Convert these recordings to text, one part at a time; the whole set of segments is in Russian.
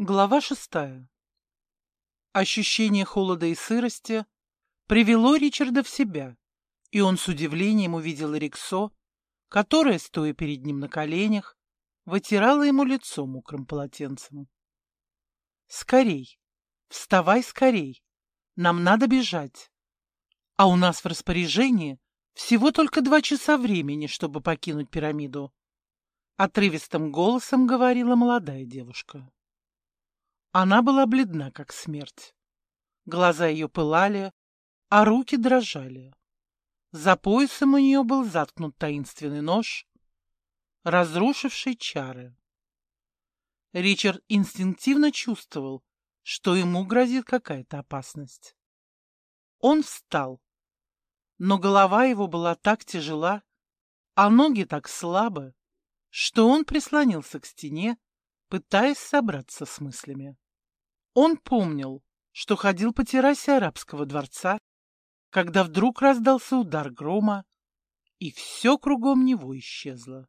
Глава 6. Ощущение холода и сырости привело Ричарда в себя, и он с удивлением увидел Эриксо, которая, стоя перед ним на коленях, вытирала ему лицо мокрым полотенцем. «Скорей! Вставай скорей! Нам надо бежать! А у нас в распоряжении всего только 2 часа времени, чтобы покинуть пирамиду», — отрывистым голосом говорила молодая девушка. Она была бледна, как смерть. Глаза ее пылали, а руки дрожали. За поясом у нее был заткнут таинственный нож, разрушивший чары. Ричард инстинктивно чувствовал, что ему грозит какая-то опасность. Он встал, но голова его была так тяжела, а ноги так слабы, что он прислонился к стене, пытаясь собраться с мыслями. Он помнил, что ходил по террасе арабского дворца, когда вдруг раздался удар грома, и все кругом него исчезло.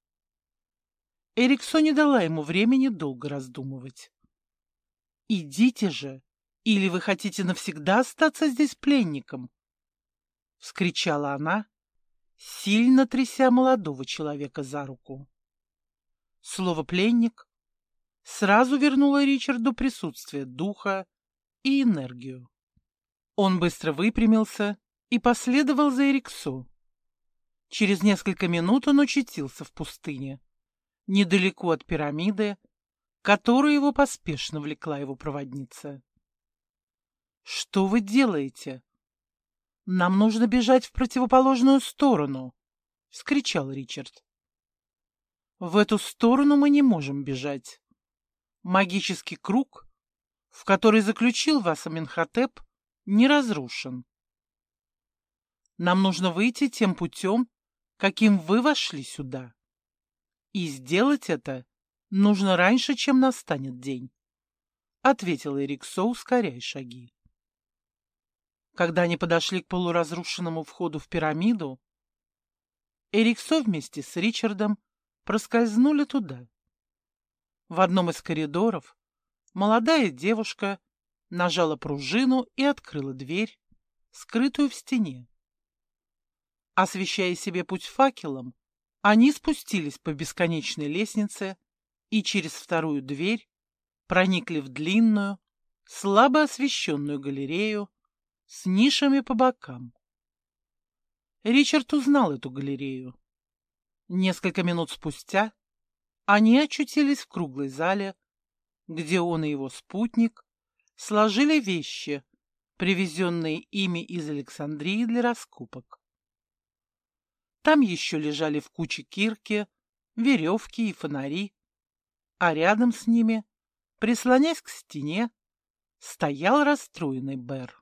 Эриксо не дала ему времени долго раздумывать. «Идите же, или вы хотите навсегда остаться здесь пленником?» — вскричала она, сильно тряся молодого человека за руку. Слово «пленник» сразу вернуло Ричарду присутствие духа и энергию. Он быстро выпрямился и последовал за Эриксо. Через несколько минут он очутился в пустыне, недалеко от пирамиды, которую его поспешно влекла его проводница. «Что вы делаете? Нам нужно бежать в противоположную сторону!» — вскричал Ричард. «В эту сторону мы не можем бежать. Магический круг, в который заключил вас Аменхотеп, не разрушен. Нам нужно выйти тем путем, каким вы вошли сюда. И сделать это нужно раньше, чем настанет день», — ответил Эриксо, ускоряя шаги. Когда они подошли к полуразрушенному входу в пирамиду, Эриксо вместе с Ричардом проскользнули туда. В одном из коридоров молодая девушка нажала пружину и открыла дверь, скрытую в стене. Освещая себе путь факелом, они спустились по бесконечной лестнице и через вторую дверь проникли в длинную, слабо освещенную галерею с нишами по бокам. Ричард узнал эту галерею. Несколько минут спустя они очутились в круглой зале, где он и его спутник сложили вещи, привезенные ими из Александрии для раскопок. Там еще лежали в куче кирки, веревки и фонари, а рядом с ними, прислонясь к стене, стоял расстроенный Бэр.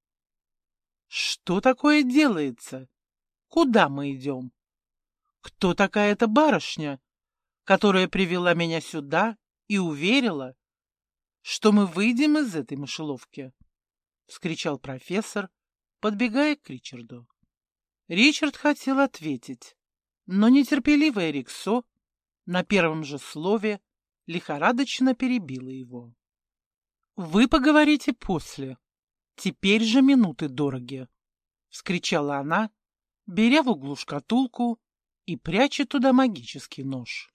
«Что такое делается? Куда мы идем? Кто такая эта барышня, которая привела меня сюда и уверила, что мы выйдем из этой мышеловки?» — вскричал профессор, подбегая к Ричарду. Ричард хотел ответить, но нетерпеливая Эриксо на первом же слове лихорадочно перебила его. «Вы поговорите после. Теперь же минуты дороги!» — вскричала она, беря в углу шкатулку и пряча туда магический нож.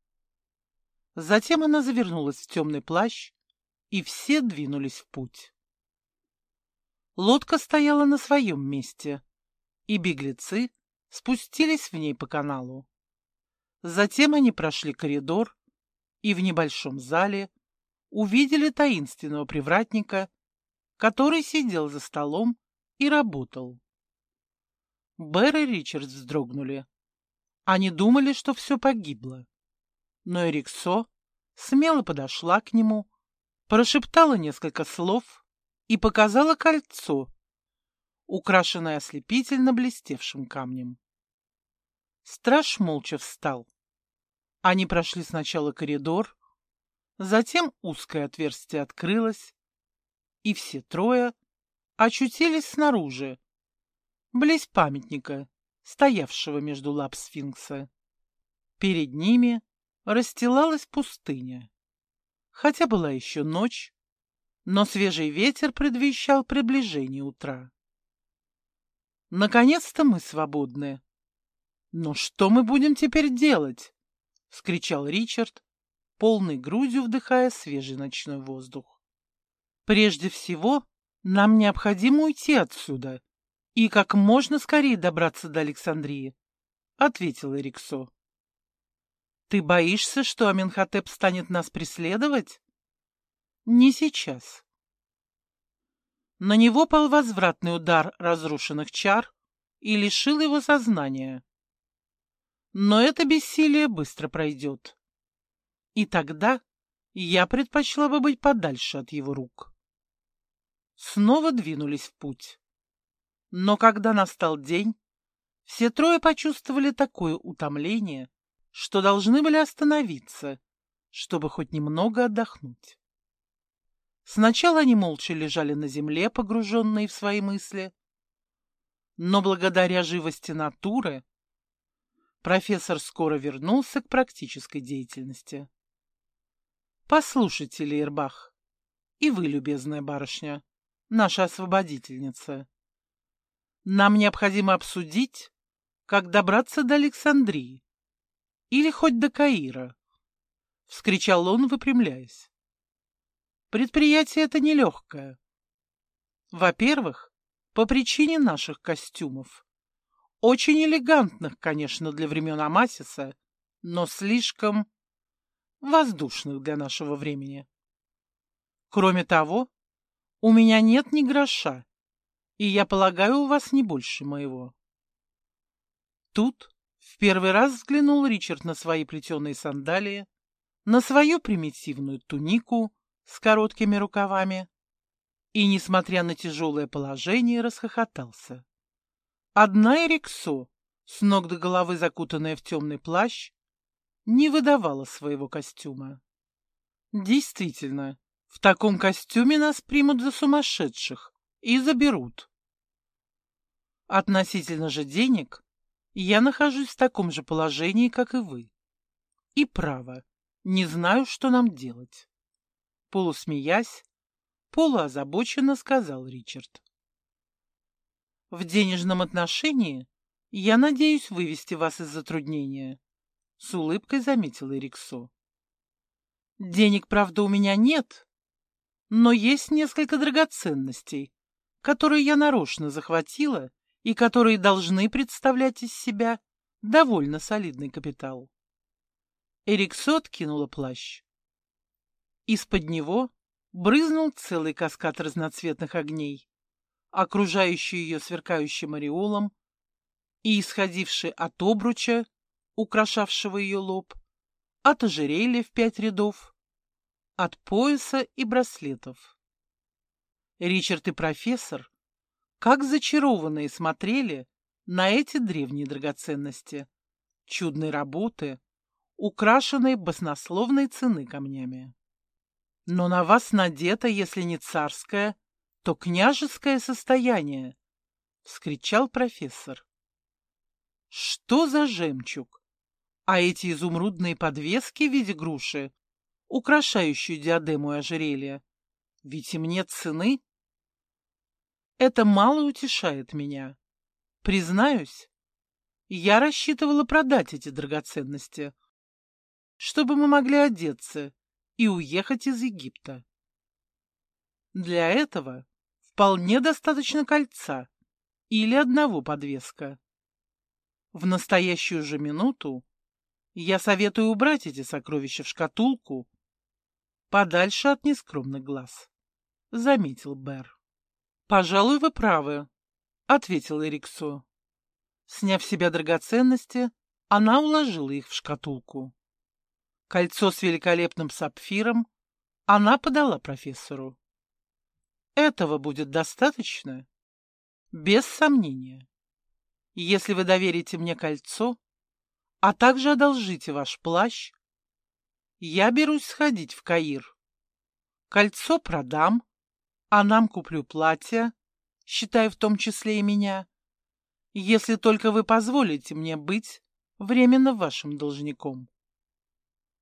Затем она завернулась в темный плащ, и все двинулись в путь. Лодка стояла на своем месте, и беглецы спустились в ней по каналу. Затем они прошли коридор и в небольшом зале увидели таинственного привратника, который сидел за столом и работал. Бэр и Ричард вздрогнули. Они думали, что все погибло. Но Эриксо смело подошла к нему, прошептала несколько слов и показала кольцо, украшенное ослепительно блестевшим камнем. Страж молча встал. Они прошли сначала коридор, затем узкое отверстие открылось, и все трое очутились снаружи, близ памятника, стоявшего между лап сфинкса. Перед ними расстилалась пустыня. хотя была еще ночь, но свежий ветер предвещал приближение утра. Наконец-то мы свободны. Но что мы будем теперь делать? — вскричал Ричард, полной грудью вдыхая свежий ночной воздух. Прежде всего, нам необходимо уйти отсюда и как можно скорее добраться до Александрии, — ответил Эриксо. Ты боишься, что Аменхотеп станет нас преследовать? Не сейчас. На него пал возвратный удар разрушенных чар и лишил его сознания. Но это бессилие быстро пройдет. И тогда я предпочла бы быть подальше от его рук. Снова двинулись в путь. Но когда настал день, все трое почувствовали такое утомление, что должны были остановиться, чтобы хоть немного отдохнуть. Сначала они молча лежали на земле, погруженные в свои мысли, но благодаря живости натуры профессор скоро вернулся к практической деятельности. «Послушайте, Лейербах, и вы, любезная барышня, наша освободительница, нам необходимо обсудить, как добраться до Александрии или хоть до Каира», — вскричал он, выпрямляясь. «Предприятие это нелегкое. Во-первых, по причине наших костюмов. Очень элегантных, конечно, для времен Амасиса, но слишком воздушных для нашего времени. Кроме того, у меня нет ни гроша, и я полагаю, у вас не больше моего». Тут в первый раз взглянул Ричард на свои плетеные сандалии, на свою примитивную тунику с короткими рукавами и, несмотря на тяжелое положение, расхохотался. Одна Эриксо, с ног до головы закутанная в темный плащ, не выдавала своего костюма. Действительно, в таком костюме нас примут за сумасшедших и заберут. Относительно же денег, я нахожусь в таком же положении, как и вы. И право, не знаю, что нам делать. Полусмеясь, полуозабоченно сказал Ричард. В денежном отношении я надеюсь вывести вас из затруднения, с улыбкой заметила Эриксо. Денег, правда, у меня нет, но есть несколько драгоценностей, которые я нарочно захватила и которые должны представлять из себя довольно солидный капитал. Эриксо откинула плащ. Из-под него брызнул целый каскад разноцветных огней, окружающий ее сверкающим ореолом и исходивший от обруча, украшавшего ее лоб, от ожерелья в 5 рядов, от пояса и браслетов. Ричард и профессор, как зачарованные, смотрели на эти древние драгоценности, чудной работы, украшенные баснословной цены камнями. Но на вас надето, если не царское, то княжеское состояние, — вскричал профессор. Что за жемчуг? А эти изумрудные подвески в виде груши, украшающие диадему и ожерелье, ведь им нет цены. Это мало утешает меня. Признаюсь, я рассчитывала продать эти драгоценности, чтобы мы могли одеться и уехать из Египта. Для этого вполне достаточно кольца или одного подвеска. В настоящую же минуту я советую убрать эти сокровища в шкатулку подальше от нескромных глаз, — заметил Бэр. — Пожалуй, вы правы, — ответил Эриксо. Сняв с себя драгоценности, она уложила их в шкатулку. Кольцо с великолепным сапфиром она подала профессору. Этого будет достаточно? Без сомнения. Если вы доверите мне кольцо, а также одолжите ваш плащ, я берусь сходить в Каир. Кольцо продам, а нам куплю платье, считая в том числе и меня, если только вы позволите мне быть временно вашим должником.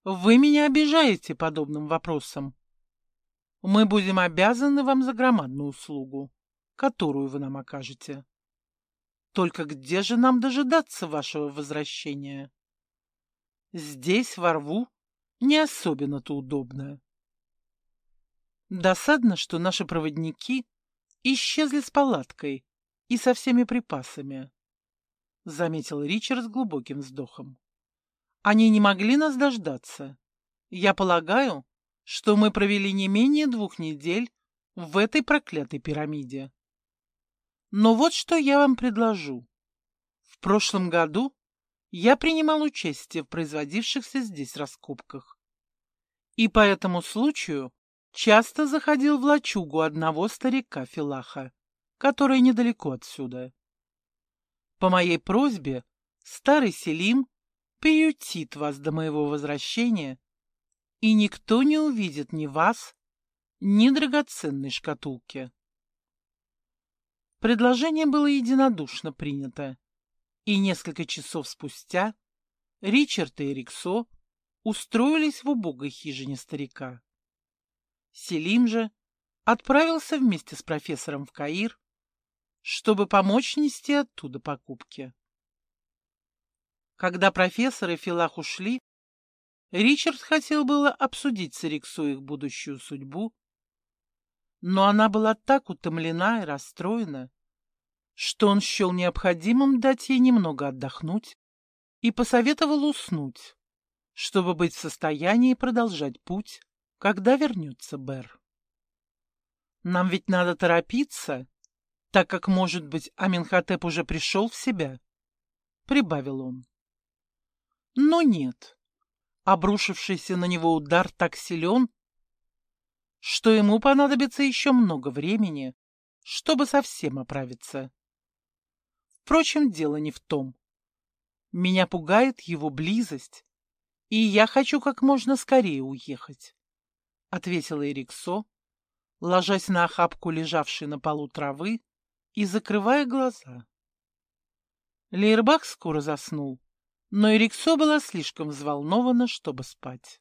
Вы меня обижаете подобным вопросом. Мы будем обязаны вам за громадную услугу, которую вы нам окажете. Только где же нам дожидаться вашего возвращения? Здесь, во рву, не особенно-то удобно. Досадно, что наши проводники исчезли с палаткой и со всеми припасами, — заметил Ричард с глубоким вздохом. Они не могли нас дождаться. Я полагаю, что мы провели не менее 2 недель в этой проклятой пирамиде. Но вот что я вам предложу. В прошлом году я принимал участие в производившихся здесь раскопках. И по этому случаю часто заходил в лачугу одного старика-филаха, который недалеко отсюда. По моей просьбе старый Селим приютит вас до моего возвращения, и никто не увидит ни вас, ни драгоценной шкатулки. Предложение было единодушно принято, и несколько часов спустя Ричард и Эриксо устроились в убогой хижине старика. Селим же отправился вместе с профессором в Каир, чтобы помочь нести оттуда покупки. Когда профессор и Филах ушли, Ричард хотел было обсудить с Эриксо их будущую судьбу, но она была так утомлена и расстроена, что он счел необходимым дать ей немного отдохнуть и посоветовал уснуть, чтобы быть в состоянии продолжать путь, когда вернется Бер. «Нам ведь надо торопиться, так как, может быть, Аменхотеп уже пришел в себя», — прибавил он. Но нет, обрушившийся на него удар так силен, что ему понадобится еще много времени, чтобы совсем оправиться. Впрочем, дело не в том. Меня пугает его близость, и я хочу как можно скорее уехать, — ответила Эриксо, ложась на охапку лежавшей на полу травы и закрывая глаза. Лейербах скоро заснул, но Эриксо была слишком взволнована, чтобы спать.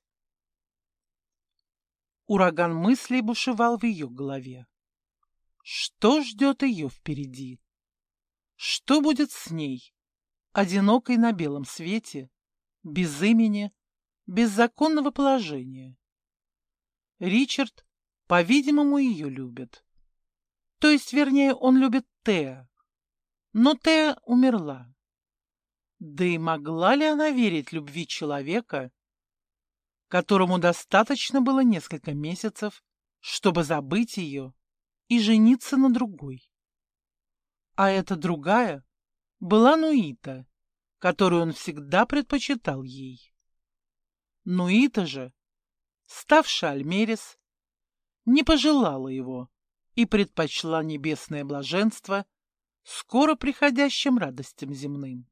Ураган мыслей бушевал в ее голове. Что ждет ее впереди? Что будет с ней, одинокой на белом свете, без имени, без законного положения? Ричард, по-видимому, ее любит. То есть, вернее, он любит Теа. Но Теа умерла. Да и могла ли она верить любви человека, которому достаточно было несколько месяцев, чтобы забыть ее и жениться на другой? А эта другая была Нуита, которую он всегда предпочитал ей. Нуита же, ставшая Альмерис, не пожелала его и предпочла небесное блаженство скоро приходящим радостям земным.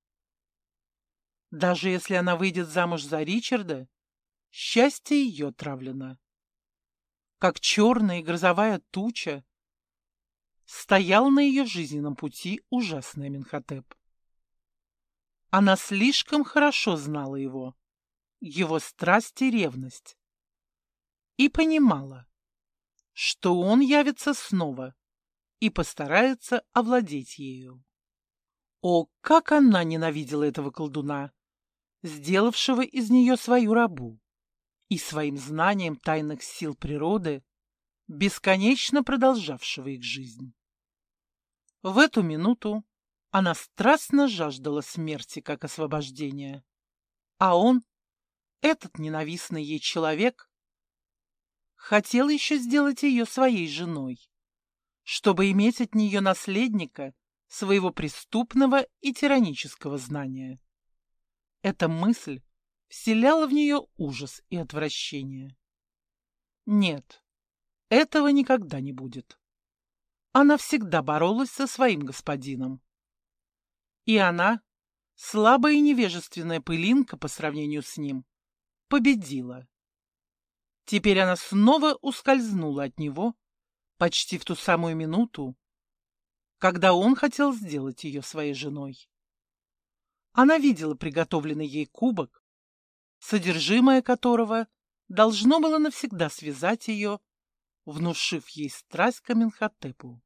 Даже если она выйдет замуж за Ричарда, счастье ее отравлено. Как черная и грозовая туча стоял на ее жизненном пути ужасный Аменхотеп. Она слишком хорошо знала его страсть и ревность, и понимала, что он явится снова и постарается овладеть ею. О, как она ненавидела этого колдуна, сделавшего из нее свою рабу, и своим знанием тайных сил природы, бесконечно продолжавшего их жизнь. В эту минуту она страстно жаждала смерти как освобождения, а он, этот ненавистный ей человек, хотел еще сделать ее своей женой, чтобы иметь от нее наследника своего преступного и тиранического знания. Эта мысль вселяла в нее ужас и отвращение. Нет, этого никогда не будет. Она всегда боролась со своим господином. И она, слабая и невежественная пылинка по сравнению с ним, победила. Теперь она снова ускользнула от него почти в ту самую минуту, когда он хотел сделать ее своей женой. Она видела приготовленный ей кубок, содержимое которого должно было навсегда связать ее, внушив ей страсть к Аменхотепу.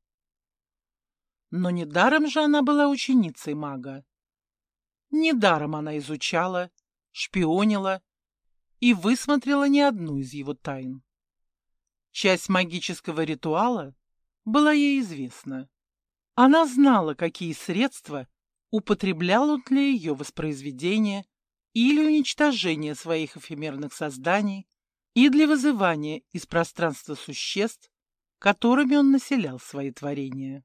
Но недаром же она была ученицей мага. Недаром она изучала, шпионила и высмотрела не одну из его тайн. Часть магического ритуала была ей известна. Она знала, какие средства употреблял он для ее воспроизведения или уничтожения своих эфемерных созданий и для вызывания из пространства существ, которыми он населял свои творения.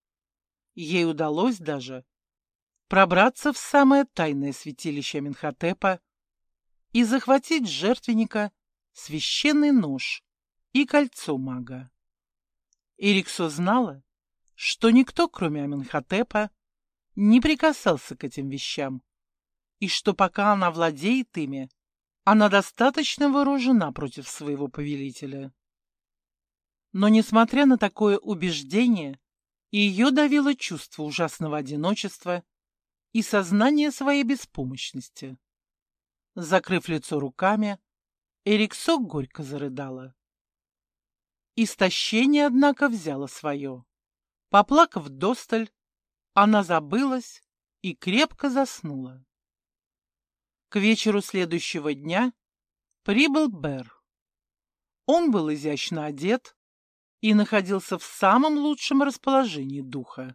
Ей удалось даже пробраться в самое тайное святилище Аменхотепа и захватить с жертвенника священный нож и кольцо мага. Эриксо знала, что никто, кроме Аменхотепа, не прикасался к этим вещам, и что пока она владеет ими, она достаточно вооружена против своего повелителя. Но, несмотря на такое убеждение, ее давило чувство ужасного одиночества и сознание своей беспомощности. Закрыв лицо руками, Эриксо горько зарыдала. Истощение, однако, взяло свое. Поплакав вдосталь, она забылась и крепко заснула. К вечеру следующего дня прибыл Бер. Он был изящно одет и находился в самом лучшем расположении духа.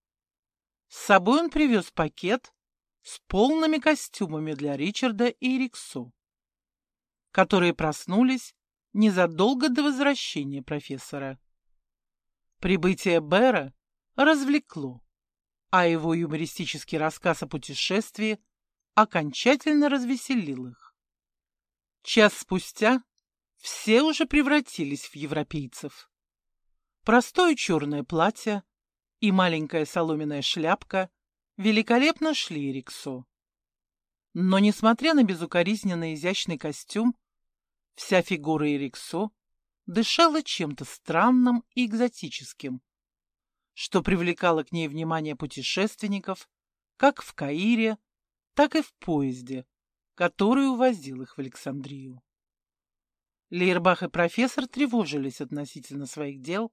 С собой он привез пакет с полными костюмами для Ричарда и Эриксо, которые проснулись незадолго до возвращения профессора. Прибытие Бера развлекло, а его юмористический рассказ о путешествии окончательно развеселил их. Час спустя все уже превратились в европейцев. Простое черное платье и маленькая соломенная шляпка великолепно шли Эриксо. Но, несмотря на безукоризненно изящный костюм, вся фигура Эриксо дышала чем-то странным и экзотическим, что привлекало к ней внимание путешественников как в Каире, так и в поезде, который увозил их в Александрию. Лейербах и профессор тревожились относительно своих дел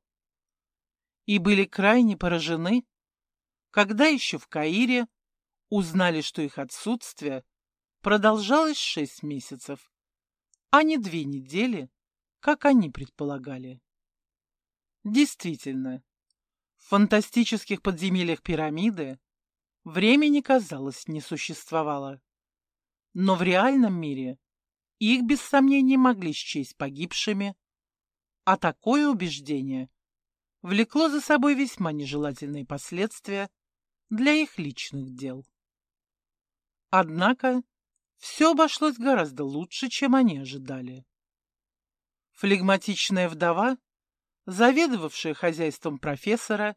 и были крайне поражены, когда еще в Каире узнали, что их отсутствие продолжалось 6 месяцев, а не 2 недели, как они предполагали. Действительно, в фантастических подземельях пирамиды времени, казалось, не существовало. Но в реальном мире их без сомнений могли счесть погибшими, а такое убеждение влекло за собой весьма нежелательные последствия для их личных дел. Однако все обошлось гораздо лучше, чем они ожидали. Флегматичная вдова, заведовавшая хозяйством профессора,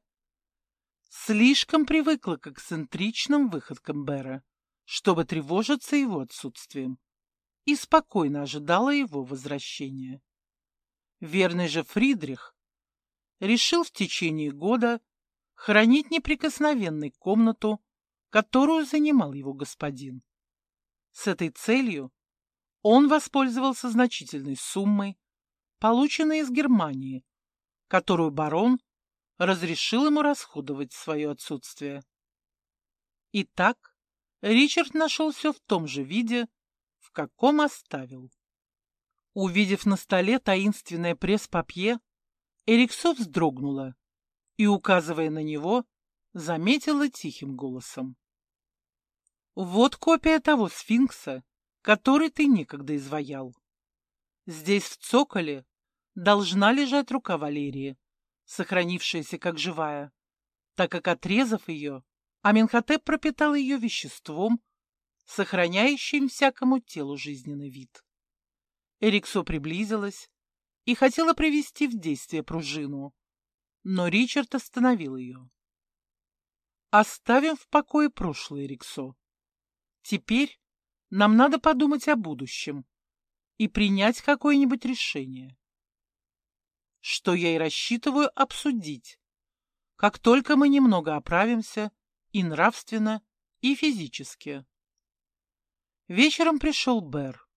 слишком привыкла к эксцентричным выходкам Бера, чтобы тревожиться его отсутствием, и спокойно ожидала его возвращения. Верный же Фридрих решил в течение года хранить неприкосновенной комнату, которую занимал его господин. С этой целью он воспользовался значительной суммой, полученной из Германии, которую барон разрешил ему расходовать в свое отсутствие. Итак, Ричард нашел все в том же виде, в каком оставил. Увидев на столе таинственное пресс-папье, Эриксо вздрогнула и, указывая на него, заметила тихим голосом: «Вот копия того сфинкса, который ты некогда изваял. Здесь в цоколе должна лежать рука Валерии, сохранившаяся как живая, так как, отрезав ее, Аменхотеп пропитал ее веществом, сохраняющим всякому телу жизненный вид». Эриксо приблизилась и хотела привести в действие пружину, но Ричард остановил ее. «Оставим в покое прошлое, Эриксо. Теперь нам надо подумать о будущем и принять какое-нибудь решение, что я и рассчитываю обсудить, как только мы немного оправимся и нравственно, и физически». Вечером пришел Бер.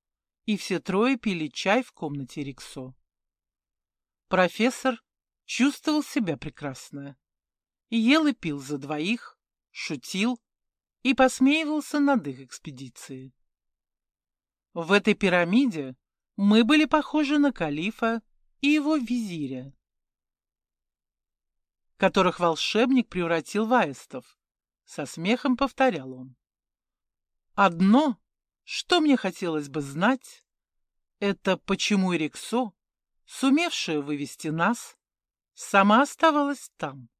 и все трое пили чай в комнате Риксо. Профессор чувствовал себя прекрасно. Ел и пил за двоих, шутил и посмеивался над их экспедицией. В этой пирамиде мы были похожи на калифа и его визиря, которых волшебник превратил в аистов. Со смехом повторял он. Одно, что мне хотелось бы знать, это почему Риксо, сумевшая вывести нас, сама оставалась там.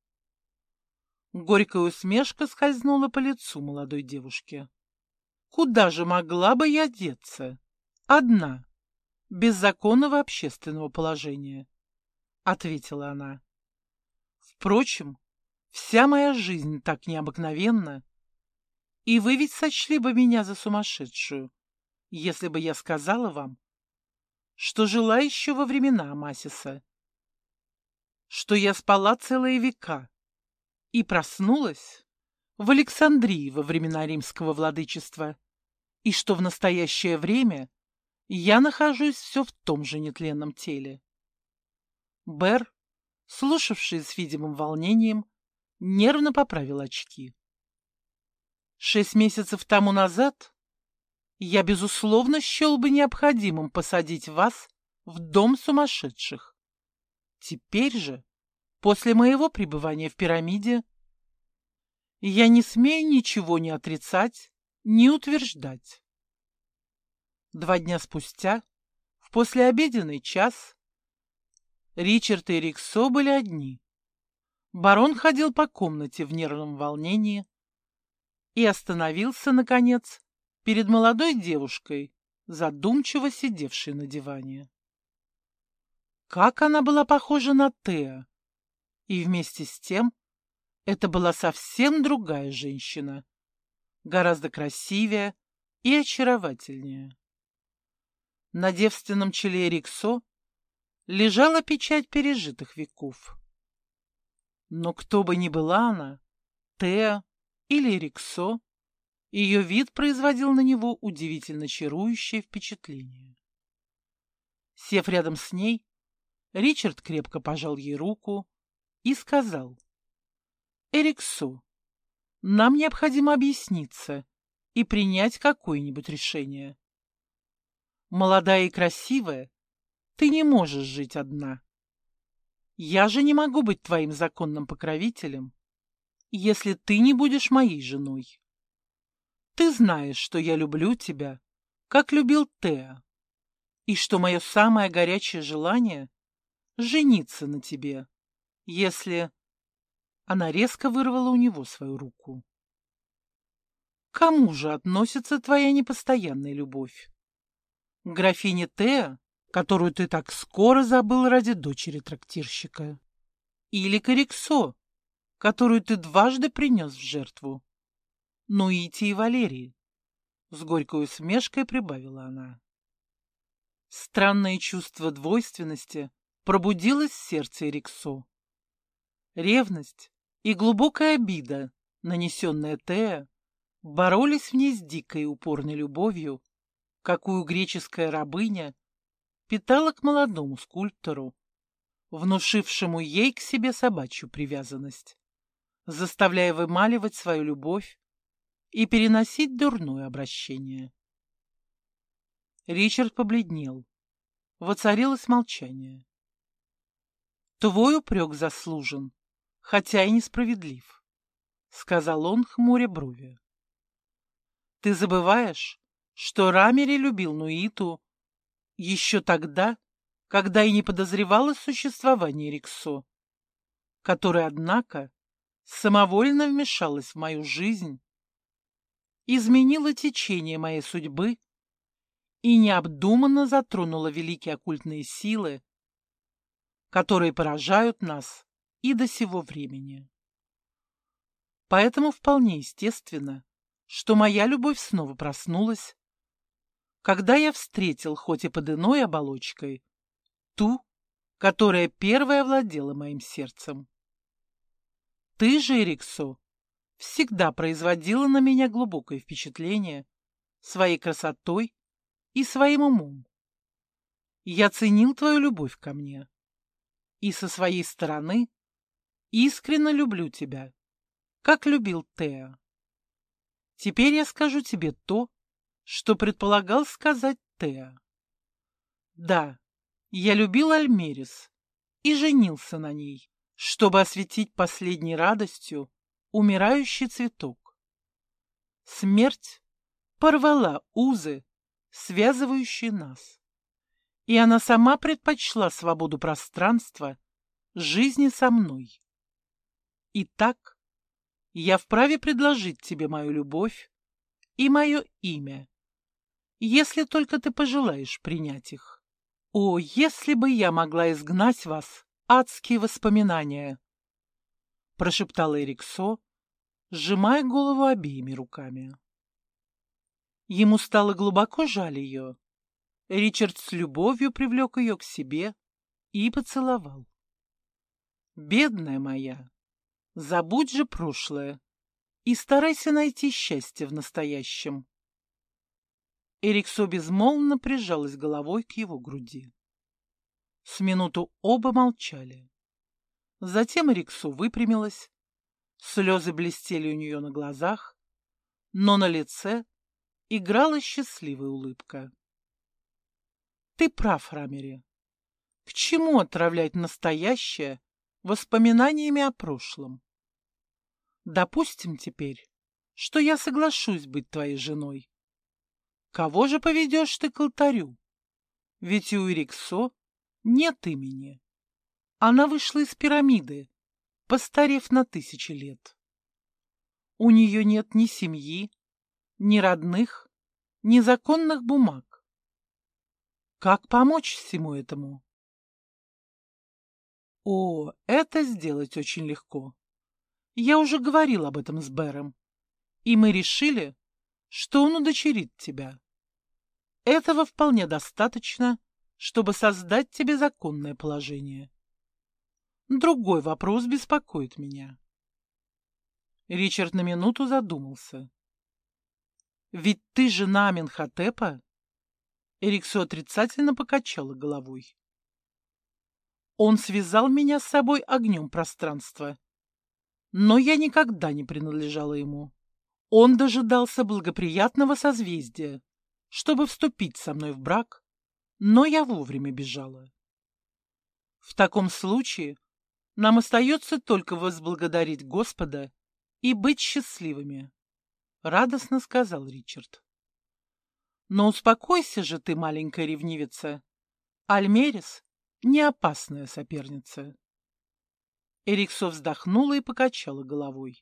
Горькая усмешка скользнула по лицу молодой девушки. Куда же могла бы я деться? Одна, без законного общественного положения, ответила она. Впрочем, вся моя жизнь так необыкновенна, и вы ведь сочли бы меня за сумасшедшую, если бы я сказала вам, что жила еще во времена Амасиса, что я спала целые века и проснулась в Александрии во времена римского владычества, и что в настоящее время я нахожусь все в том же нетленном теле. Бер, слушавший с видимым волнением, нервно поправил очки. 6 месяцев тому назад я, безусловно, счел бы необходимым посадить вас в дом сумасшедших. Теперь же, после моего пребывания в пирамиде, я не смею ничего ни отрицать, ни утверждать. 2 дня спустя, в послеобеденный час, Ричард и Риксо были одни. Барон ходил по комнате в нервном волнении и остановился, наконец, перед молодой девушкой, задумчиво сидевшей на диване. Как она была похожа на Теа, и вместе с тем это была совсем другая женщина, гораздо красивее и очаровательнее. На девственном челе Риксо лежала печать пережитых веков. Но кто бы ни была она, Теа или Риксо, ее вид производил на него удивительно чарующее впечатление. Сев рядом с ней, Ричард крепко пожал ей руку и сказал: «Риксо, нам необходимо объясниться и принять какое-нибудь решение. Молодая и красивая, ты не можешь жить одна. Я же не могу быть твоим законным покровителем, если ты не будешь моей женой. Ты знаешь, что я люблю тебя, как любил Теа, и что мое самое горячее желание — жениться на тебе, если...» Она резко вырвала у него свою руку. «К кому же относится твоя непостоянная любовь? К графине Теа, которую ты так скоро забыл ради дочери трактирщика? Или к Риксо, которую ты дважды принес в жертву? Нуити и Валерии?» С горькой усмешкой прибавила она. Странное чувство двойственности пробудилось в сердце Риксо. Ревность и глубокая обида, нанесенная Теа, боролись в ней с дикой и упорной любовью, какую греческая рабыня питала к молодому скульптору, внушившему ей к себе собачью привязанность, заставляя вымаливать свою любовь и переносить дурное обращение. Ричард побледнел. Воцарилось молчание. «Твой упрек заслужен, хотя и несправедлив», — сказал он, хмуря брови. «Ты забываешь, что Рамери любил Нуиту еще тогда, когда и не подозревал о существовании Риксо, которая, однако, самовольно вмешалась в мою жизнь, изменила течение моей судьбы и необдуманно затронула великие оккультные силы, которые поражают нас и до сего времени. Поэтому вполне естественно, что моя любовь снова проснулась, когда я встретил, хоть и под иной оболочкой, ту, которая первая владела моим сердцем. Ты же, Риксо, всегда производила на меня глубокое впечатление своей красотой и своим умом. Я ценил твою любовь ко мне. И со своей стороны искренне люблю тебя, как любил Теа. Теперь я скажу тебе то, что предполагал сказать Теа. Да, я любил Альмерис и женился на ней, чтобы осветить последней радостью умирающий цветок. Смерть порвала узы, связывающие нас, и она сама предпочла свободу пространства жизни со мной. Итак, я вправе предложить тебе мою любовь и мое имя, если только ты пожелаешь принять их. О, если бы я могла изгнать вас, адские воспоминания! Прошептал Эриксо, сжимая голову обеими руками. Ему стало глубоко жаль ее. Ричард с любовью привлек ее к себе и поцеловал. «Бедная моя, забудь же прошлое и старайся найти счастье в настоящем». Эриксо безмолвно прижалась головой к его груди. С минуту оба молчали. Затем Эриксо выпрямилась, слезы блестели у нее на глазах, но на лице играла счастливая улыбка. «Ты прав, Рамери. К чему отравлять настоящее воспоминаниями о прошлом? Допустим теперь, что я соглашусь быть твоей женой. Кого же поведешь ты к алтарю? Ведь у Эриксо нет имени. Она вышла из пирамиды, постарев на 1000 лет. У нее нет ни семьи, ни родных, ни законных бумаг. Как помочь всему этому? О, это сделать очень легко. Я уже говорил об этом с Бэром, и мы решили, что он удочерит тебя. Этого вполне достаточно, чтобы создать тебе законное положение. Другой вопрос беспокоит меня. Ричард на минуту задумался. Ведь ты жена Аменхотепа? Эриксо отрицательно покачала головой. Он связал меня с собой огнем пространства, но я никогда не принадлежала ему. Он дожидался благоприятного созвездия, чтобы вступить со мной в брак, но я вовремя бежала. В таком случае нам остается только возблагодарить Господа и быть счастливыми, — радостно сказал Ричард. Но успокойся же ты, маленькая ревнивица. Альмерис — не опасная соперница. Эриксо вздохнула и покачала головой.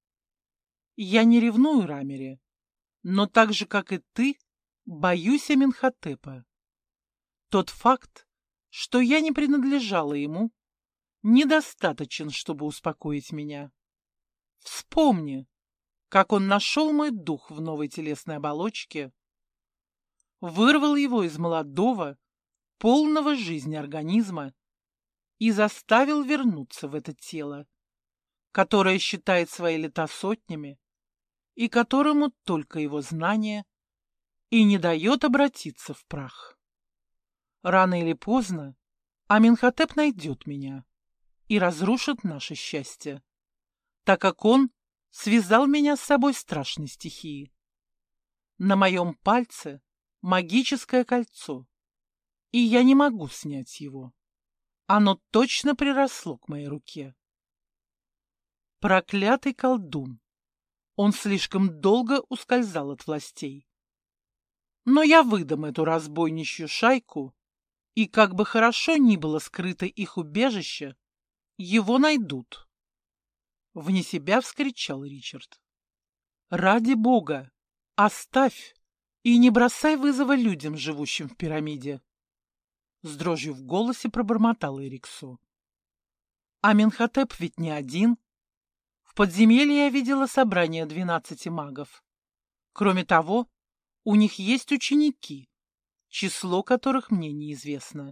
Я не ревную Рамери, но так же, как и ты, боюсь Аменхотепа. Тот факт, что я не принадлежала ему, недостаточен, чтобы успокоить меня. Вспомни, как он нашел мой дух в новой телесной оболочке, вырвал его из молодого, полного жизни организма и заставил вернуться в это тело, которое считает свои лета сотнями и которому только его знание и не дает обратиться в прах. Рано или поздно Аменхотеп найдет меня и разрушит наше счастье, так как он связал меня с собой страшной стихией. На моем пальце магическое кольцо, и я не могу снять его. Оно точно приросло к моей руке. Проклятый колдун! Он слишком долго ускользал от властей. Но я выдам эту разбойничью шайку, и как бы хорошо ни было скрыто их убежище, его найдут. Вне себя вскричал Ричард. Ради Бога, оставь и не бросай вызова людям, живущим в пирамиде. С дрожью в голосе пробормотал Эриксо. Аменхотеп ведь не один. В подземелье я видела собрание 12 магов. Кроме того, у них есть ученики, число которых мне неизвестно.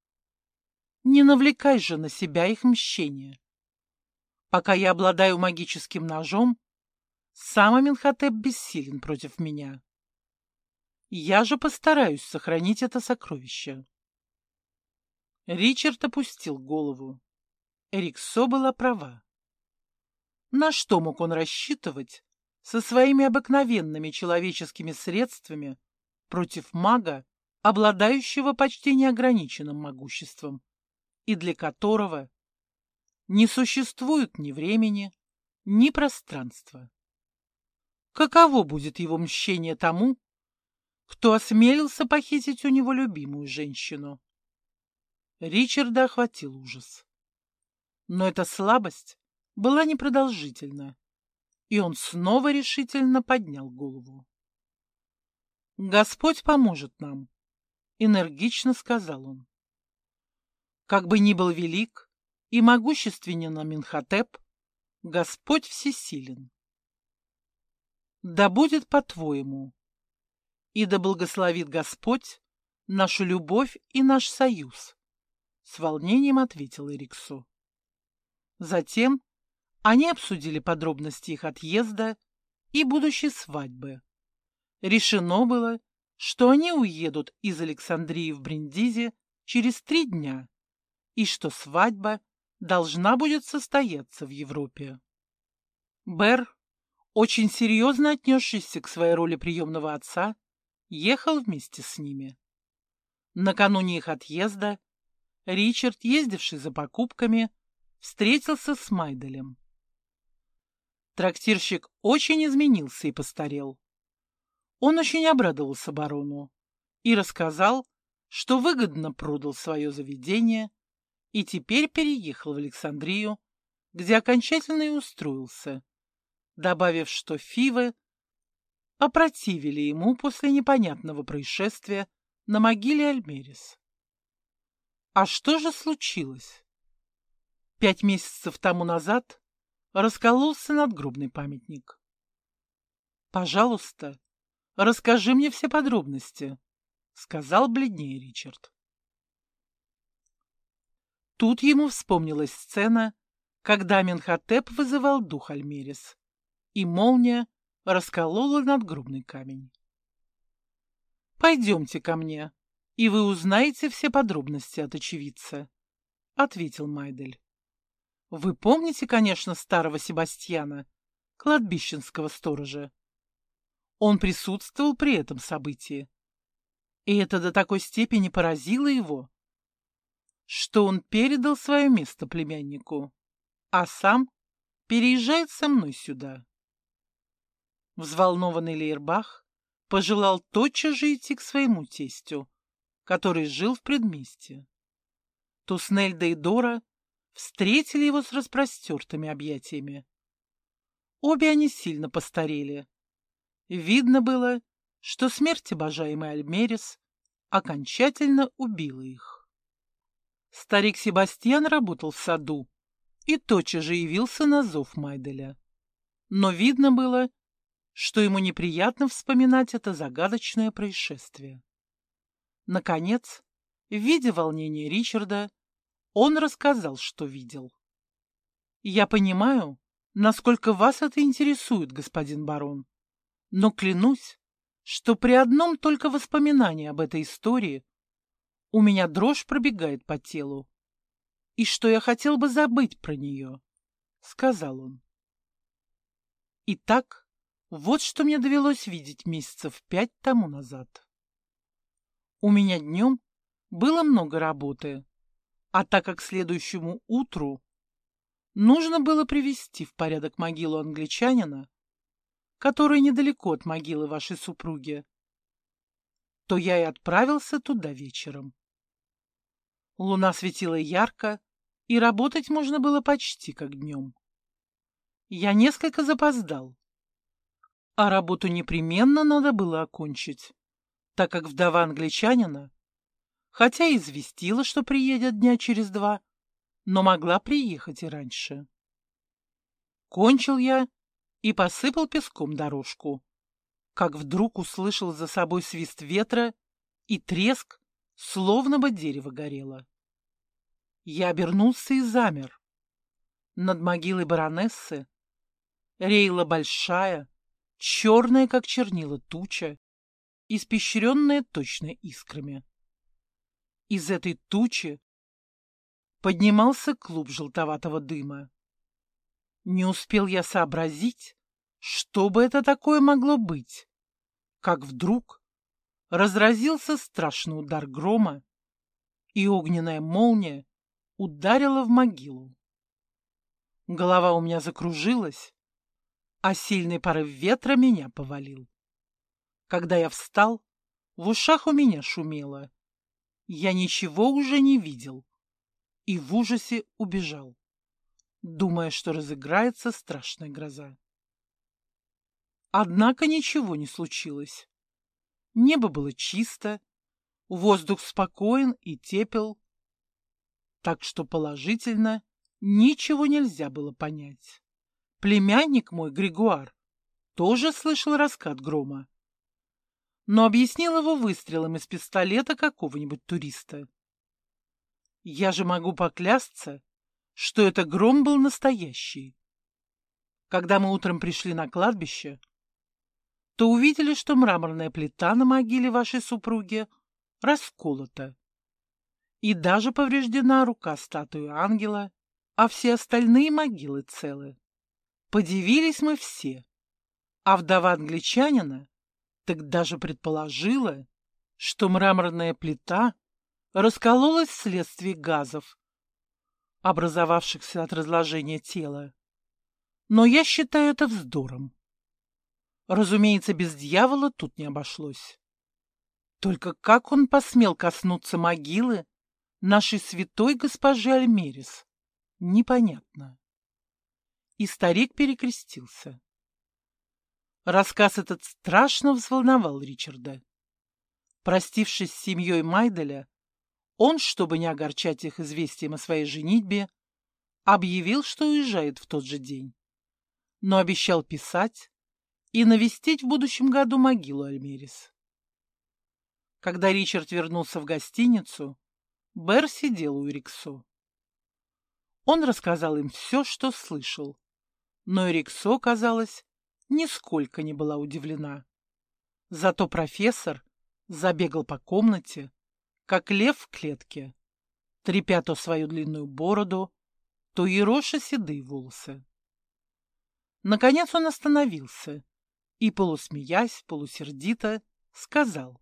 Не навлекай же на себя их мщение. Пока я обладаю магическим ножом, сам Аменхотеп бессилен против меня. Я же постараюсь сохранить это сокровище. Ричард опустил голову. Эриксо была права. На что мог он рассчитывать со своими обыкновенными человеческими средствами против мага, обладающего почти неограниченным могуществом, и для которого не существует ни времени, ни пространства? Каково будет его мщение тому, кто осмелился похитить у него любимую женщину? Ричарда охватил ужас. Но эта слабость была непродолжительна, и он снова решительно поднял голову. «Господь поможет нам», — энергично сказал он. «Как бы ни был велик и могущественен Аменхотеп, Господь всесилен. Да будет по-твоему, и да благословит Господь нашу любовь и наш союз», — с волнением ответил Эриксо. Затем они обсудили подробности их отъезда и будущей свадьбы. Решено было, что они уедут из Александрии в Бриндизи через 3 дня и что свадьба должна будет состояться в Европе. Бер, очень серьезно отнесшийся к своей роли приемного отца, ехал вместе с ними. Накануне их отъезда Ричард, ездивший за покупками, встретился с Майделем. Трактирщик очень изменился и постарел. Он очень обрадовался барону и рассказал, что выгодно продал свое заведение и теперь переехал в Александрию, где окончательно и устроился, добавив, что Фивы опротивили ему после непонятного происшествия на могиле Альмерис. А что же случилось? 5 месяцев тому назад раскололся надгробный памятник. «Пожалуйста, расскажи мне все подробности», — сказал бледнее Ричард. Тут ему вспомнилась сцена, когда Аменхотеп вызывал дух Альмерис, и молния расколола надгробный камень. «Пойдемте ко мне, и вы узнаете все подробности от очевидца», — ответил Майдель. «Вы помните, конечно, старого Себастьяна, кладбищенского сторожа? Он присутствовал при этом событии, и это до такой степени поразило его, что он передал свое место племяннику, а сам переезжает со мной сюда». Взволнованный Лейербах пожелал тотчас же идти к своему тестю, который жил в предместье. Туснельда и Дора встретили его с распростертыми объятиями. Обе они сильно постарели. Видно было, что смерть обожаемой Альмерис окончательно убила их. Старик Себастьян работал в саду и тотчас же явился на зов Майделя. Но видно было, что ему неприятно вспоминать это загадочное происшествие. Наконец, видя волнение Ричарда, он рассказал, что видел. «Я понимаю, насколько вас это интересует, господин барон, но клянусь, что при одном только воспоминании об этой истории у меня дрожь пробегает по телу, и что я хотел бы забыть про нее», — сказал он. Итак, вот что мне довелось видеть месяцев 5 тому назад. У меня днем было много работы, а так как к следующему утру нужно было привести в порядок могилу англичанина, который недалеко от могилы вашей супруги, то я и отправился туда вечером. Луна светила ярко, и работать можно было почти как днем. Я несколько запоздал, а работу непременно надо было окончить, так как вдова англичанина, хотя и известила, что приедет дня через 2, но могла приехать и раньше. Кончил я и посыпал песком дорожку, как вдруг услышал за собой свист ветра и треск, словно бы дерево горело. Я обернулся и замер. Над могилой баронессы реяла большая, черная, как чернила, туча, испещренная точно искрами. Из этой тучи поднимался клуб желтоватого дыма. Не успел я сообразить, что бы это такое могло быть, как вдруг разразился страшный удар грома, и огненная молния ударила в могилу. Голова у меня закружилась, а сильный порыв ветра меня повалил. Когда я встал, в ушах у меня шумело. Я ничего уже не видел и в ужасе убежал, думая, что разыграется страшная гроза. Однако ничего не случилось. Небо было чисто, воздух спокоен и тепел, так что положительно ничего нельзя было понять. Племянник мой, Григуар, тоже слышал раскат грома, но объяснил его выстрелом из пистолета какого-нибудь туриста. Я же могу поклясться, что это гром был настоящий. Когда мы утром пришли на кладбище, то увидели, что мраморная плита на могиле вашей супруги расколота, и даже повреждена рука статуи ангела, а все остальные могилы целы. Подивились мы все, а вдова англичанина так даже предположила, что мраморная плита раскололась вследствие газов, образовавшихся от разложения тела. Но я считаю это вздором. Разумеется, без дьявола тут не обошлось. Только как он посмел коснуться могилы нашей святой госпожи Альмерис, непонятно. И старик перекрестился. Рассказ этот страшно взволновал Ричарда. Простившись с семьей Майделя, он, чтобы не огорчать их известием о своей женитьбе, объявил, что уезжает в тот же день, но обещал писать и навестить в будущем году могилу Альмерис. Когда Ричард вернулся в гостиницу, Бэр сидел у Эриксо. Он рассказал им все, что слышал, но Эриксо, казалось, нисколько не была удивлена. Зато профессор забегал по комнате, как лев в клетке, трепя то свою длинную бороду, то ероша седые волосы. Наконец он остановился и, полусмеясь, полусердито, сказал: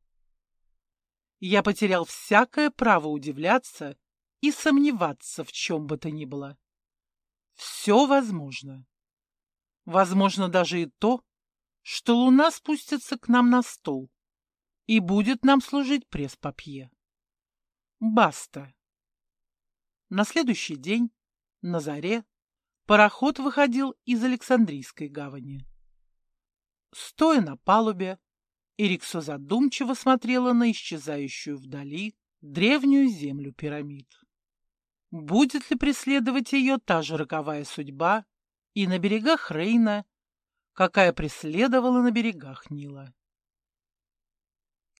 «Я потерял всякое право удивляться и сомневаться в чем бы то ни было. Все возможно. Возможно даже и то, что луна спустится к нам на стол и будет нам служить пресс-папье. Баста». На следующий день, на заре, пароход выходил из Александрийской гавани. Стоя на палубе, Эриксо задумчиво смотрела на исчезающую вдали древнюю землю пирамид. Будет ли преследовать ее та же роковая судьба и на берегах Рейна, какая преследовала на берегах Нила?